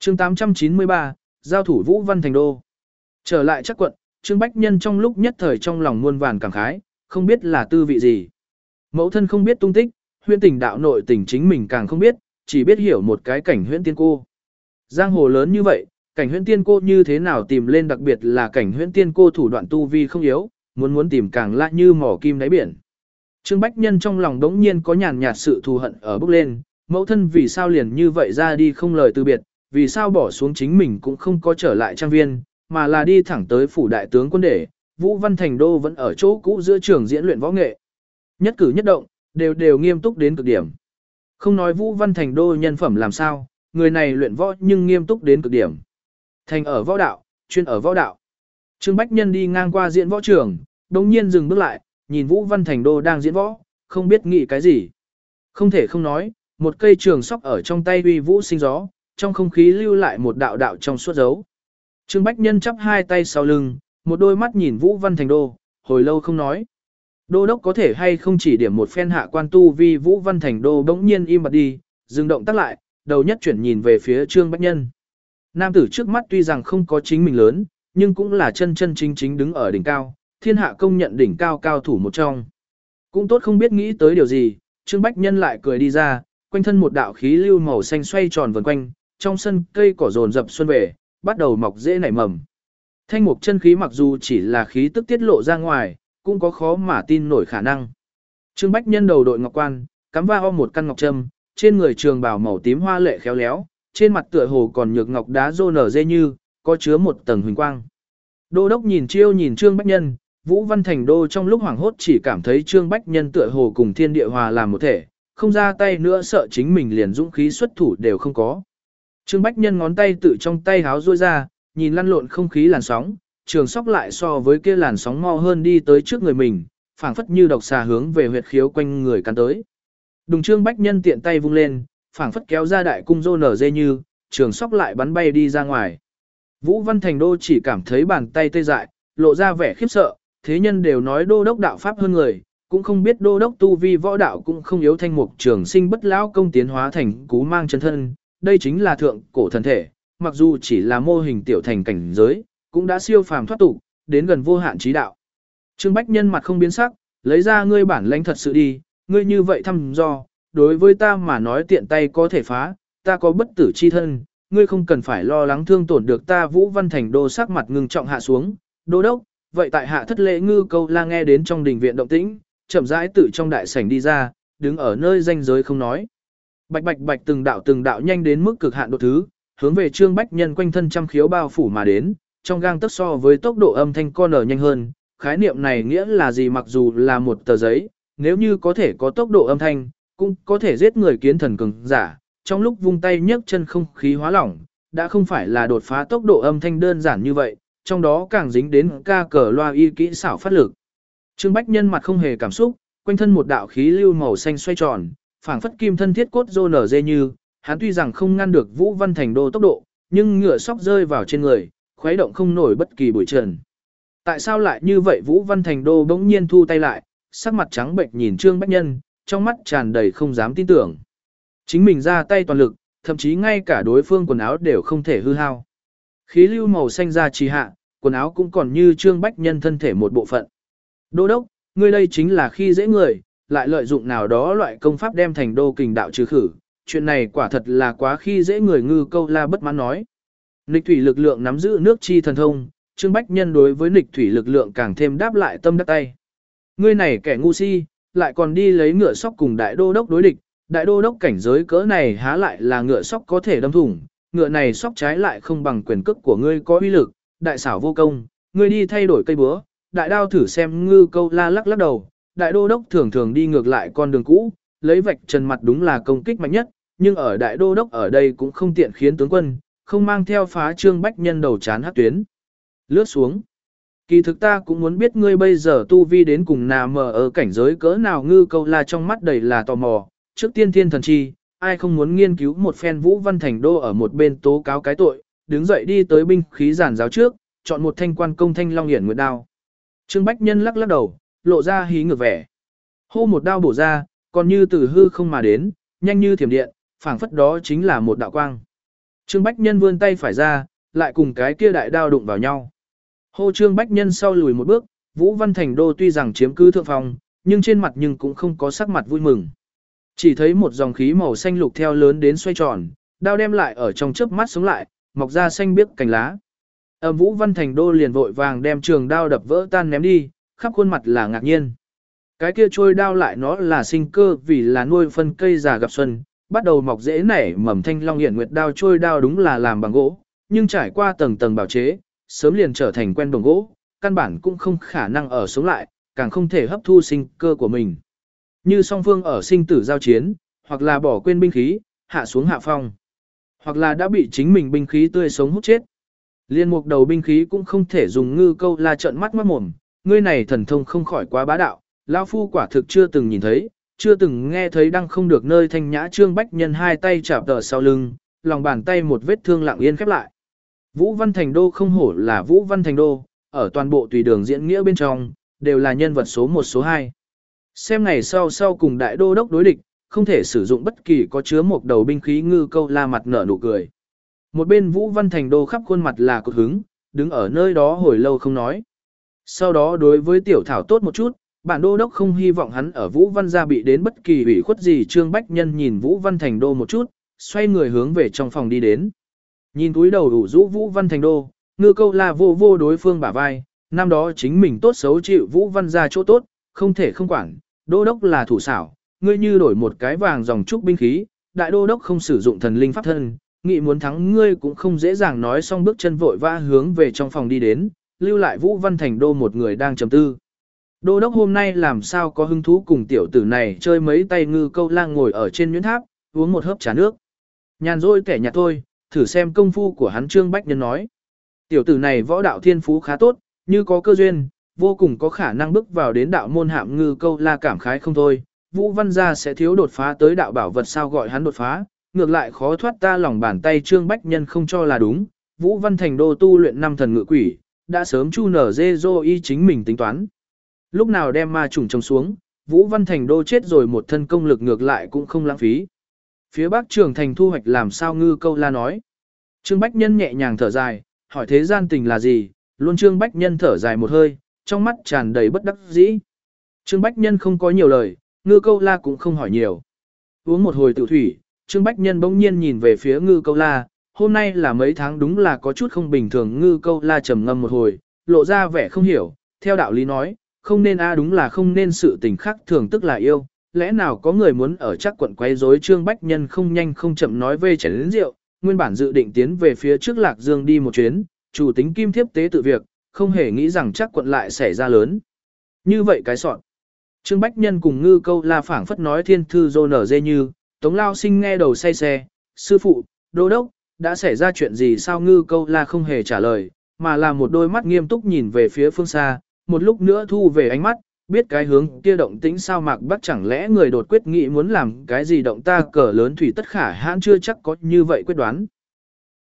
chương 893, giao thủ Vũ Văn Thành Đô. Trở lại Trắc quận, Trương Bách Nhân trong lúc nhất thời trong lòng muôn vàn cảm khái, không biết là tư vị gì. Mẫu thân không biết tung tích, huyễn tình đạo nội tình chính mình càng không biết, chỉ biết hiểu một cái cảnh huyễn tiên cô. Giang hồ lớn như vậy, cảnh huyễn tiên cô như thế nào tìm lên, đặc biệt là cảnh huyễn tiên cô thủ đoạn tu vi không yếu, muốn tìm càng lạ như mỏ kim đáy biển. Trương Bách Nhân trong lòng đống nhiên có nhàn nhạt sự thù hận ở bốc lên, mẫu thân vì sao liền như vậy ra đi không lời từ biệt, vì sao bỏ xuống chính mình cũng không có trở lại trang viên, mà là đi thẳng tới phủ đại tướng quân để, Vũ Văn Thành Đô vẫn ở chỗ cũ giữa trường diễn luyện võ nghệ. Nhất cử nhất động, đều nghiêm túc đến cực điểm. Không nói Vũ Văn Thành Đô nhân phẩm làm sao, người này luyện võ nhưng nghiêm túc đến cực điểm. Thành ở võ đạo, chuyên ở võ đạo. Trương Bách Nhân đi ngang qua diễn võ trường, đồng nhiên dừng bước lại, nhìn Vũ Văn Thành Đô đang diễn võ, không biết nghĩ cái gì. Không thể không nói, một cây trường sóc ở trong tay uy vũ sinh gió, trong không khí lưu lại một đạo đạo trong suốt dấu. Trương Bách Nhân chắp hai tay sau lưng, một đôi mắt nhìn Vũ Văn Thành Đô, hồi lâu không nói. Đô đốc có thể hay không chỉ điểm một phen hạ quan tu vi. Vũ Văn Thành Đô bỗng nhiên im bặt đi, dừng động tác lại, đầu nhất chuyển nhìn về phía Trương Bách Nhân. Nam tử trước mắt tuy rằng không có chính mình lớn, nhưng cũng là chân chính đứng ở đỉnh cao, thiên hạ công nhận đỉnh cao cao thủ một trong. Cũng tốt không biết nghĩ tới điều gì, Trương Bách Nhân lại cười đi ra, quanh thân một đạo khí lưu màu xanh xoay tròn vần quanh, trong sân cây cỏ rồn rập xuân về, bắt đầu mọc rễ nảy mầm. Thanh mục chân khí mặc dù chỉ là khí tức tiết lộ ra ngoài, cũng có khó mà tin nổi khả năng. Trương Bách Nhân đầu đội ngọc quan, cắm vào một căn ngọc trâm, trên người trường bào màu tím hoa lệ khéo léo, trên mặt tựa hồ còn nhược ngọc đá rô nở dê như, có chứa một tầng huỳnh quang. Đô đốc nhìn Trương Bách Nhân, Vũ Văn Thành Đô trong lúc hoảng hốt chỉ cảm thấy Trương Bách Nhân tựa hồ cùng thiên địa hòa làm một thể, không ra tay nữa sợ chính mình liền dũng khí xuất thủ đều không có. Trương Bách Nhân ngón tay tự trong tay háo duỗi ra, nhìn lăn lộn không khí làn sóng, trường sóc lại so với kia làn sóng mau hơn đi tới trước người mình, phảng phất như độc xà hướng về huyệt khiếu quanh người cắn tới. Đùng Trương Bách Nhân tiện tay vung lên, phảng phất kéo ra đại cung rô nở dê như, trường sóc lại bắn bay đi ra ngoài. Vũ Văn Thành Đô chỉ cảm thấy bàn tay tê dại, lộ ra vẻ khiếp sợ, thế nhân đều nói đô đốc đạo pháp hơn người, cũng không biết đô đốc tu vi võ đạo cũng không yếu, thanh mục trường sinh bất lão công tiến hóa thành cú mang chân thân, đây chính là thượng cổ thần thể, mặc dù chỉ là mô hình tiểu thành cảnh giới, cũng đã siêu phàm thoát tục, đến gần vô hạn trí đạo. Trương Bách Nhân mặt không biến sắc, lấy ra ngươi bản lãnh thật sự đi, ngươi như vậy thăm dò, đối với ta mà nói tiện tay có thể phá, ta có bất tử chi thân, ngươi không cần phải lo lắng thương tổn được ta. Vũ Văn Thành Đô sắc mặt ngưng trọng hạ xuống, đô đốc, vậy tại hạ thất lễ Ngư Câu La nghe đến trong đình viện động tĩnh, chậm rãi tự trong đại sảnh đi ra, đứng ở nơi ranh giới không nói. Bạch bạch bạch từng đạo nhanh đến mức cực hạn độ thứ, hướng về Trương Bách Nhân quanh thân trăm khiếu bao phủ mà đến, trong gang tấc so với tốc độ âm thanh con ở nhanh hơn, khái niệm này nghĩa là gì? Mặc dù là một tờ giấy, nếu như có thể có tốc độ âm thanh, cũng có thể giết người kiến thần cường giả, trong lúc vung tay nhấc chân không khí hóa lỏng, đã không phải là đột phá tốc độ âm thanh đơn giản như vậy, trong đó càng dính đến ca cờ loa y kỹ xảo phát lực. Trương Bách Nhân mặt không hề cảm xúc, quanh thân một đạo khí lưu màu xanh xoay tròn, phảng phất kim thân thiết cốt rô nở dê như, hắn tuy rằng không ngăn được Vũ Văn Thành Đô tốc độ, nhưng ngựa sóc rơi vào trên người, khuấy động không nổi bất kỳ bụi trần. Tại sao lại như vậy? Vũ Văn Thành Đô bỗng nhiên thu tay lại, sắc mặt trắng bệch nhìn Trương Bách Nhân, trong mắt tràn đầy không dám tin tưởng. Chính mình ra tay toàn lực, thậm chí ngay cả đối phương quần áo đều không thể hư hao. Khí lưu màu xanh ra trì hạ, quần áo cũng còn như Trương Bách Nhân thân thể một bộ phận. Đô đốc, ngươi đây chính là khi dễ người, lại lợi dụng nào đó loại công pháp đem Thành Đô kình đạo trừ khử, chuyện này quả thật là quá khi dễ người. Ngư Câu La bất mãn nói. Nghịch thủy lực lượng nắm giữ nước chi thần thông, Trương Bách Nhân đối với nghịch thủy lực lượng càng thêm đáp lại tâm đắc tay. Ngươi này kẻ ngu si, lại còn đi lấy ngựa sóc cùng đại đô đốc đối địch, đại đô đốc cảnh giới cỡ này há lại là ngựa sóc có thể đâm thủng, ngựa này sóc trái lại không bằng quyền cước của ngươi có uy lực, đại xảo vô công, ngươi đi thay đổi cây búa, đại đao thử xem. Ngư Câu La lắc lắc đầu, đại đô đốc thường đi ngược lại con đường cũ, lấy vạch trần mặt đúng là công kích mạnh nhất, nhưng ở đại đô đốc ở đây cũng không tiện khiến tướng quân không mang theo phá. Trương Bách Nhân đầu chán hắc tuyến lướt xuống. Kỳ thực ta cũng muốn biết ngươi bây giờ tu vi đến cùng nào mờ ở cảnh giới cỡ nào. Ngư Câu La trong mắt đầy là tò mò, trước tiên thiên thần chi, ai không muốn nghiên cứu một phen. Vũ Văn Thành Đô ở một bên tố cáo cái tội, đứng dậy đi tới binh khí giản giáo trước, chọn một thanh quan công thanh long hiển nguyệt đao. Trương Bách Nhân lắc lắc đầu, lộ ra hí ngược vẻ. Hô một đao bổ ra, còn như từ hư không mà đến, nhanh như thiểm điện, phảng phất đó chính là một đạo quang. Trương Bách Nhân vươn tay phải ra, lại cùng cái kia đại đao đụng vào nhau. Hô Trương Bách Nhân sau lùi một bước, Vũ Văn Thành Đô tuy rằng chiếm cứ thượng phòng, nhưng trên mặt nhưng cũng không có sắc mặt vui mừng. Chỉ thấy một dòng khí màu xanh lục theo lớn đến xoay tròn, đao đem lại ở trong chớp mắt sống lại, mọc ra xanh biếc cành lá. Vũ Văn Thành Đô liền vội vàng đem trường đao đập vỡ tan ném đi, khắp khuôn mặt là ngạc nhiên. Cái kia trôi đao lại nó là sinh cơ vì là nuôi phân cây già gặp xuân, bắt đầu mọc rễ nảy mầm thanh long hiển nguyệt đao trôi đao đúng là làm bằng gỗ, nhưng trải qua tầng tầng bảo chế, sớm liền trở thành quen đồng gỗ, căn bản cũng không khả năng ở sống lại, càng không thể hấp thu sinh cơ của mình. Như song phương ở sinh tử giao chiến, hoặc là bỏ quên binh khí, hạ xuống hạ phong, hoặc là đã bị chính mình binh khí tươi sống hút chết. Liên mục đầu binh khí cũng không thể dùng ngư câu la trợn mắt mồm, ngươi này thần thông không khỏi quá bá đạo, lão phu quả thực chưa từng nhìn thấy, chưa từng nghe thấy đang không được nơi thanh nhã. Trương Bách Nhân hai tay chạm tờ sau lưng, lòng bàn tay một vết thương lặng yên khép lại. Vũ Văn Thành Đô không hổ là Vũ Văn Thành Đô, ở toàn bộ tùy đường diễn nghĩa bên trong, đều là nhân vật số 1 số 2. Xem ngày sau cùng đại đô đốc đối địch, không thể sử dụng bất kỳ có chứa một đầu binh khí. Ngư câu la mặt nở nụ cười. Một bên Vũ Văn Thành Đô khắp khuôn mặt là cột hứng, đứng ở nơi đó hồi lâu không nói. Sau đó đối với tiểu thảo tốt một chút, bản đô đốc không hy vọng hắn ở Vũ Văn gia bị đến bất kỳ ủy khuất gì. Trương Bách Nhân nhìn Vũ Văn Thành Đô một chút, xoay người hướng về trong phòng đi đến. Nhìn túi đầu đủ rũ Vũ Văn Thành Đô, ngư câu la vô đối phương bả vai, năm đó chính mình tốt xấu chịu Vũ Văn gia chỗ tốt, không thể không quản, đô đốc là thủ xảo, ngươi như đổi một cái vàng dòng trúc binh khí, đại đô đốc không sử dụng thần linh pháp thân, nghĩ muốn thắng ngươi cũng không dễ dàng. Nói xong bước chân vội vã hướng về trong phòng đi đến, lưu lại Vũ Văn Thành Đô một người đang trầm tư. Đô đốc hôm nay làm sao có hứng thú cùng tiểu tử này chơi mấy tay. Ngư câu lang ngồi ở trên nhuyễn tháp, uống một hớp trà nước. Nhàn rỗi kẻ nhạt thôi, thử xem công phu của hắn. Trương Bách Nhân nói. Tiểu tử này võ đạo thiên phú khá tốt, như có cơ duyên, vô cùng có khả năng bước vào đến đạo môn hạm. Ngư câu la cảm khái không thôi, Vũ Văn gia sẽ thiếu đột phá tới đạo bảo vật sao gọi hắn đột phá, ngược lại khó thoát ta lòng bàn tay. Trương Bách Nhân không cho là đúng, Vũ Văn Thành Đô tu luyện 5 thần ngự quỷ, đã sớm chu nở dê dô y chính mình tính toán. Lúc nào đem ma trùng trồng xuống, Vũ Văn Thành Đô chết rồi một thân công lực ngược lại cũng không lãng phí. Phía Bắc Trường Thành thu hoạch làm sao? Ngư câu la nói. Trương Bách Nhân nhẹ nhàng thở dài, hỏi thế gian tình là gì? Luôn Trương Bách Nhân thở dài một hơi, trong mắt tràn đầy bất đắc dĩ. Trương Bách Nhân không có nhiều lời, Ngư câu la cũng không hỏi nhiều. Uống một hồi tiểu thủy, Trương Bách Nhân bỗng nhiên nhìn về phía Ngư câu la, hôm nay là mấy tháng đúng là có chút không bình thường. Ngư câu la trầm ngâm một hồi, lộ ra vẻ không hiểu, theo đạo lý nói, không nên đúng là không nên, sự tình khác thường tức là yêu, lẽ nào có người muốn ở chắc quận quấy rối? Trương Bách Nhân không nhanh không chậm nói về chén lớn rượu, nguyên bản dự định tiến về phía trước Lạc Dương đi một chuyến, chủ tính kim thiếp tế tự việc, không hề nghĩ rằng chắc quận lại xảy ra lớn như vậy cái sọn. Trương Bách Nhân cùng Ngư câu la phảng phất nói thiên thư dô nở dê như, Tống Lao Sinh nghe đầu say xe, sư phụ, đô đốc, đã xảy ra chuyện gì sao? Ngư câu la không hề trả lời, mà là một đôi mắt nghiêm túc nhìn về phía phương xa, một lúc nữa thu về ánh mắt, biết cái hướng kia động tĩnh sao. Mạc Bắc chẳng lẽ người đột quyết nghĩ muốn làm cái gì động ta cờ lớn thủy tất khả hãn chưa chắc có như vậy quyết đoán.